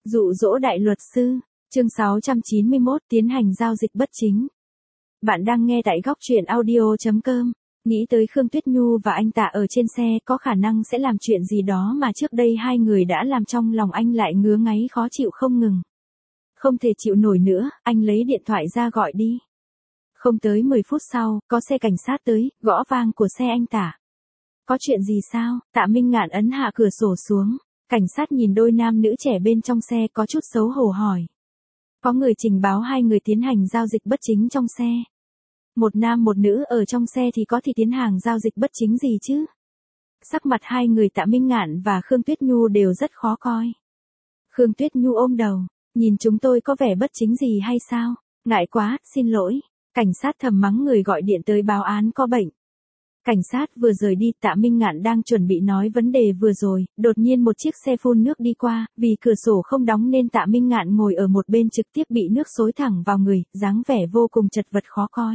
Dụ dỗ đại luật sư, chương 691 tiến hành giao dịch bất chính. Bạn đang nghe tại góc truyện audio.com. Nghĩ tới Khương Tuyết Nhu và anh Tạ ở trên xe có khả năng sẽ làm chuyện gì đó mà trước đây hai người đã làm, trong lòng anh lại ngứa ngáy khó chịu không ngừng. Không thể chịu nổi nữa, anh lấy điện thoại ra gọi đi. Không tới 10 phút sau, có xe cảnh sát tới, gõ vang của xe anh Tạ. Có chuyện gì sao? Tạ Minh Ngạn ấn hạ cửa sổ xuống. Cảnh sát nhìn đôi nam nữ trẻ bên trong xe có chút xấu hổ hỏi. Có người trình báo hai người tiến hành giao dịch bất chính trong xe. Một nam một nữ ở trong xe thì có thì tiến hành giao dịch bất chính gì chứ? Sắc mặt hai người Tạ Minh Ngạn và Khương Tuyết Nhu đều rất khó coi. Khương Tuyết Nhu ôm đầu, nhìn chúng tôi có vẻ bất chính gì hay sao? Ngại quá, xin lỗi. Cảnh sát thầm mắng người gọi điện tới báo án có bệnh. Cảnh sát vừa rời đi, Tạ Minh Ngạn đang chuẩn bị nói vấn đề vừa rồi, đột nhiên một chiếc xe phun nước đi qua, vì cửa sổ không đóng nên Tạ Minh Ngạn ngồi ở một bên trực tiếp bị nước xối thẳng vào người, dáng vẻ vô cùng chật vật khó coi.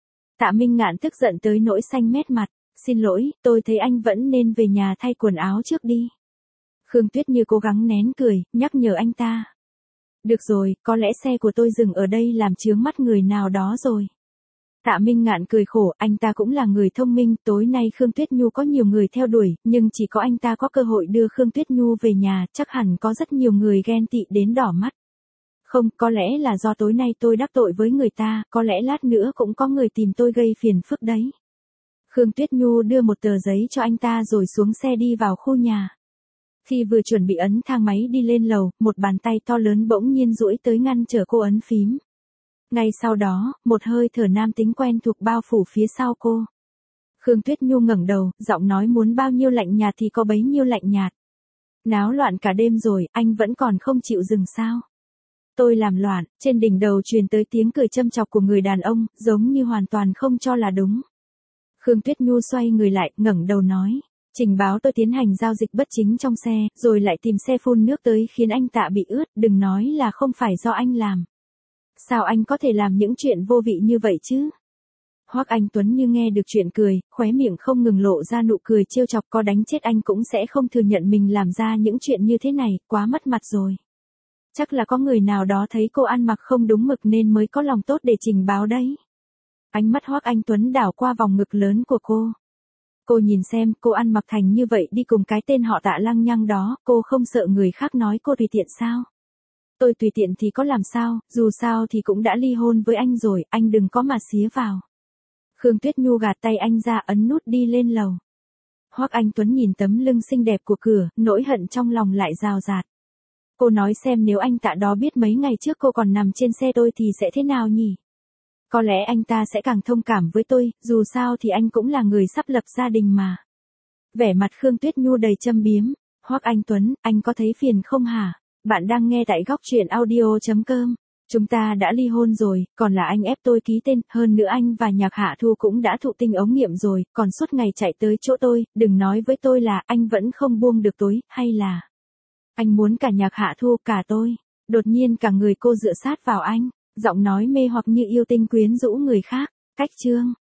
Tạ Minh Ngạn tức giận tới nỗi xanh mét mặt, xin lỗi, tôi thấy anh vẫn nên về nhà thay quần áo trước đi. Khương Tuyết Như cố gắng nén cười, nhắc nhở anh ta. Được rồi, có lẽ xe của tôi dừng ở đây làm chướng mắt người nào đó rồi. Tạ Minh Ngạn cười khổ, anh ta cũng là người thông minh, tối nay Khương Tuyết Nhu có nhiều người theo đuổi, nhưng chỉ có anh ta có cơ hội đưa Khương Tuyết Nhu về nhà, chắc hẳn có rất nhiều người ghen tị đến đỏ mắt. Không, có lẽ là do tối nay tôi đắc tội với người ta, có lẽ lát nữa cũng có người tìm tôi gây phiền phức đấy. Khương Tuyết Nhu đưa một tờ giấy cho anh ta rồi xuống xe đi vào khu nhà. Khi vừa chuẩn bị ấn thang máy đi lên lầu, một bàn tay to lớn bỗng nhiên duỗi tới ngăn trở cô ấn phím. Ngay sau đó, một hơi thở nam tính quen thuộc bao phủ phía sau cô. Khương Tuyết Nhu ngẩng đầu, giọng nói muốn bao nhiêu lạnh nhạt thì có bấy nhiêu lạnh nhạt. Náo loạn cả đêm rồi, anh vẫn còn không chịu dừng sao? Tôi làm loạn, trên đỉnh đầu truyền tới tiếng cười châm chọc của người đàn ông, giống như hoàn toàn không cho là đúng. Khương Tuyết Nhu xoay người lại, ngẩng đầu nói. Trình báo tôi tiến hành giao dịch bất chính trong xe, rồi lại tìm xe phun nước tới khiến anh Tạ bị ướt, đừng nói là không phải do anh làm. Sao anh có thể làm những chuyện vô vị như vậy chứ? Hoắc Anh Tuấn như nghe được chuyện cười, khóe miệng không ngừng lộ ra nụ cười trêu chọc, có đánh chết anh cũng sẽ không thừa nhận mình làm ra những chuyện như thế này, quá mất mặt rồi. Chắc là có người nào đó thấy cô ăn mặc không đúng mực nên mới có lòng tốt để trình báo đấy. Ánh mắt Hoắc Anh Tuấn đảo qua vòng ngực lớn của cô. Cô nhìn xem, cô ăn mặc thành như vậy đi cùng cái tên họ Tạ lăng nhăng đó, cô không sợ người khác nói cô tùy tiện sao? Tôi tùy tiện thì có làm sao, dù sao thì cũng đã ly hôn với anh rồi, anh đừng có mà xía vào. Khương Tuyết Nhu gạt tay anh ra, ấn nút đi lên lầu. Hoắc Anh Tuấn nhìn tấm lưng xinh đẹp của cửa, nỗi hận trong lòng lại rào rạt. Cô nói xem nếu anh Tạ đó biết mấy ngày trước cô còn nằm trên xe tôi thì sẽ thế nào nhỉ? Có lẽ anh ta sẽ càng thông cảm với tôi, dù sao thì anh cũng là người sắp lập gia đình mà. Vẻ mặt Khương Tuyết Nhu đầy châm biếm. Hoắc Anh Tuấn, anh có thấy phiền không hả? Bạn đang nghe tại góc truyện audio.com. Chúng ta đã ly hôn rồi, còn là anh ép tôi ký tên, hơn nữa anh và Nhạc Hạ Thu cũng đã thụ tinh ống nghiệm rồi, còn suốt ngày chạy tới chỗ tôi, đừng nói với tôi là anh vẫn không buông được tối, hay là anh muốn cả Nhạc Hạ Thu cả tôi. Đột nhiên cả người cô dựa sát vào anh, giọng nói mê hoặc như yêu tinh quyến rũ người khác. Cách chương